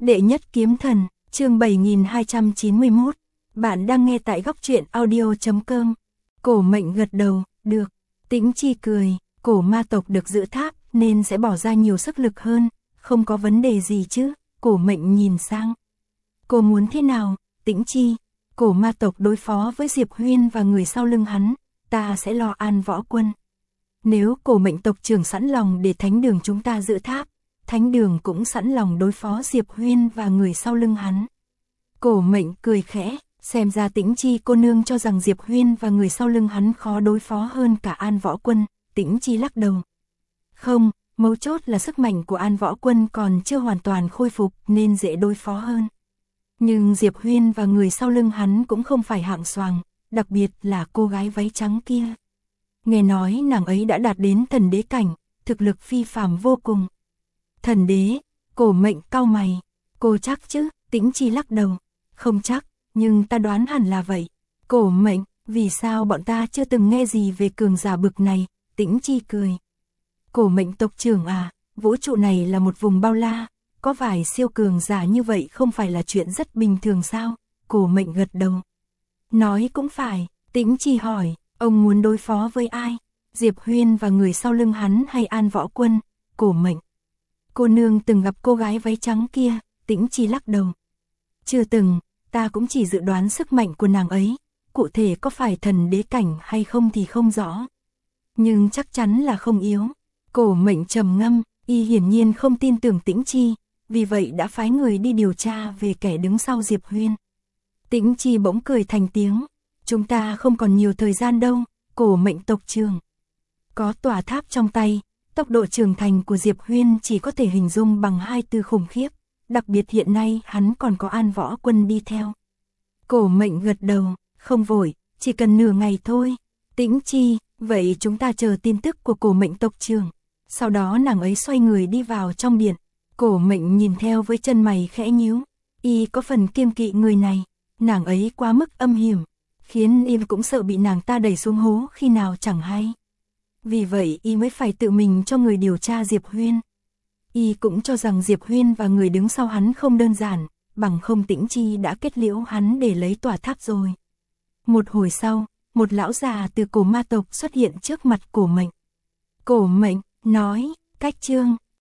Đệ nhất kiếm thần, chương 7291. Bạn đang nghe tại góc truyện audio.com. Cổ Mệnh gật đầu, được. Tĩnh Chi cười, cổ ma tộc được giữ tháp nên sẽ bỏ ra nhiều sức lực hơn, không có vấn đề gì chứ. Cổ Mệnh nhìn sang. Cô muốn thế nào, Tĩnh Chi? Cổ ma tộc đối phó với Diệp Huyên và người sau lưng hắn, ta sẽ lo An Võ Quân. Nếu Cổ Mệnh tộc trưởng sẵn lòng để Thánh Đường chúng ta giữ tháp, Thánh Đường cũng sẵn lòng đối phó Diệp Huyên và người sau lưng hắn. Cổ Mệnh cười khẽ, xem ra Tĩnh Chi cô nương cho rằng Diệp Huyên và người sau lưng hắn khó đối phó hơn cả An Võ Quân. Tĩnh Chi lắc đầu. Không, mấu chốt là sức mạnh của An Võ Quân còn chưa hoàn toàn khôi phục nên dễ đối phó hơn. Nhưng Diệp Huyên và người sau lưng hắn cũng không phải hạng xoàng, đặc biệt là cô gái váy trắng kia. Nghe nói nàng ấy đã đạt đến thần đế cảnh, thực lực phi phàm vô cùng. Thần đế, Cổ Mệnh cau mày, cô chắc chứ? Tĩnh Chi lắc đầu, không chắc, nhưng ta đoán hẳn là vậy. Cổ Mệnh, vì sao bọn ta chưa từng nghe gì về cường giả bực này? Tĩnh Chi cười. Cổ Mệnh tộc trưởng à, vũ trụ này là một vùng bao la, có vài siêu cường giả như vậy không phải là chuyện rất bình thường sao? Cổ Mệnh gật đầu. Nói cũng phải, Tĩnh Chi hỏi, ông muốn đối phó với ai? Diệp Huyên và người sau lưng hắn hay An Võ Quân? Cổ Mệnh. Cô nương từng gặp cô gái váy trắng kia? Tĩnh Chi lắc đầu. Chưa từng, ta cũng chỉ dự đoán sức mạnh của nàng ấy, cụ thể có phải thần đế cảnh hay không thì không rõ. Nhưng chắc chắn là không yếu. Cổ Mệnh trầm ngâm, y hiển nhiên không tin tưởng Tĩnh Chi, vì vậy đã phái người đi điều tra về kẻ đứng sau Diệp Huyên. Tĩnh Chi bỗng cười thành tiếng, chúng ta không còn nhiều thời gian đâu, Cổ Mệnh tộc trưởng. Có tòa tháp trong tay, tốc độ trưởng thành của Diệp Huyên chỉ có thể hình dung bằng hai từ khủng khiếp, đặc biệt hiện nay hắn còn có An Võ Quân đi theo. Cổ Mệnh gật đầu, không vội, chỉ cần nửa ngày thôi. Tĩnh Chi, vậy chúng ta chờ tin tức của Cổ Mệnh tộc trưởng. Sau đó nàng ấy xoay người đi vào trong điện. Cổ Mệnh nhìn theo với chân mày khẽ nhíu, y có phần kiêng kỵ người này, nàng ấy quá mức âm hiểm, khiến y cũng sợ bị nàng ta đẩy xuống hố khi nào chẳng hay. Vì vậy y mới phải tự mình cho người điều tra Diệp Huyên. Y cũng cho rằng Diệp Huyên và người đứng sau hắn không đơn giản, bằng không Tĩnh Chi đã kết liễu hắn để lấy tòa tháp rồi. Một hồi sau, một lão già từ cổ ma tộc xuất hiện trước mặt Cổ Mệnh. Cổ Mệnh nói, cách chương